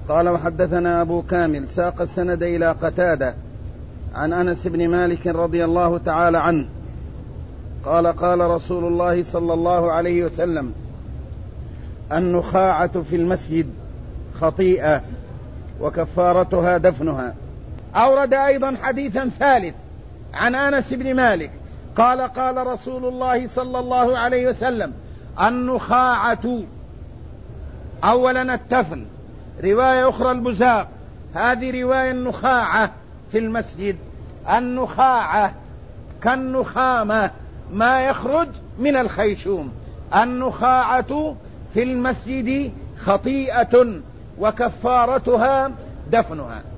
قال وحدثنا أبو كامل ساق السند إلى قتادة عن أنس بن مالك رضي الله تعالى عنه قال قال رسول الله صلى الله عليه وسلم النخاعة في المسجد خطيئة وكفارتها دفنها. أورد أيضا حديثا ثالث عن أنس بن مالك قال قال رسول الله صلى الله عليه وسلم النخاعة، أولا التفل، رواية أخرى البزاق، هذه رواية النخاعة في المسجد. النخاعة كالنخامة ما يخرج من الخيشوم. النخاعة في المسجد خطيئة وكفارتها دفنها.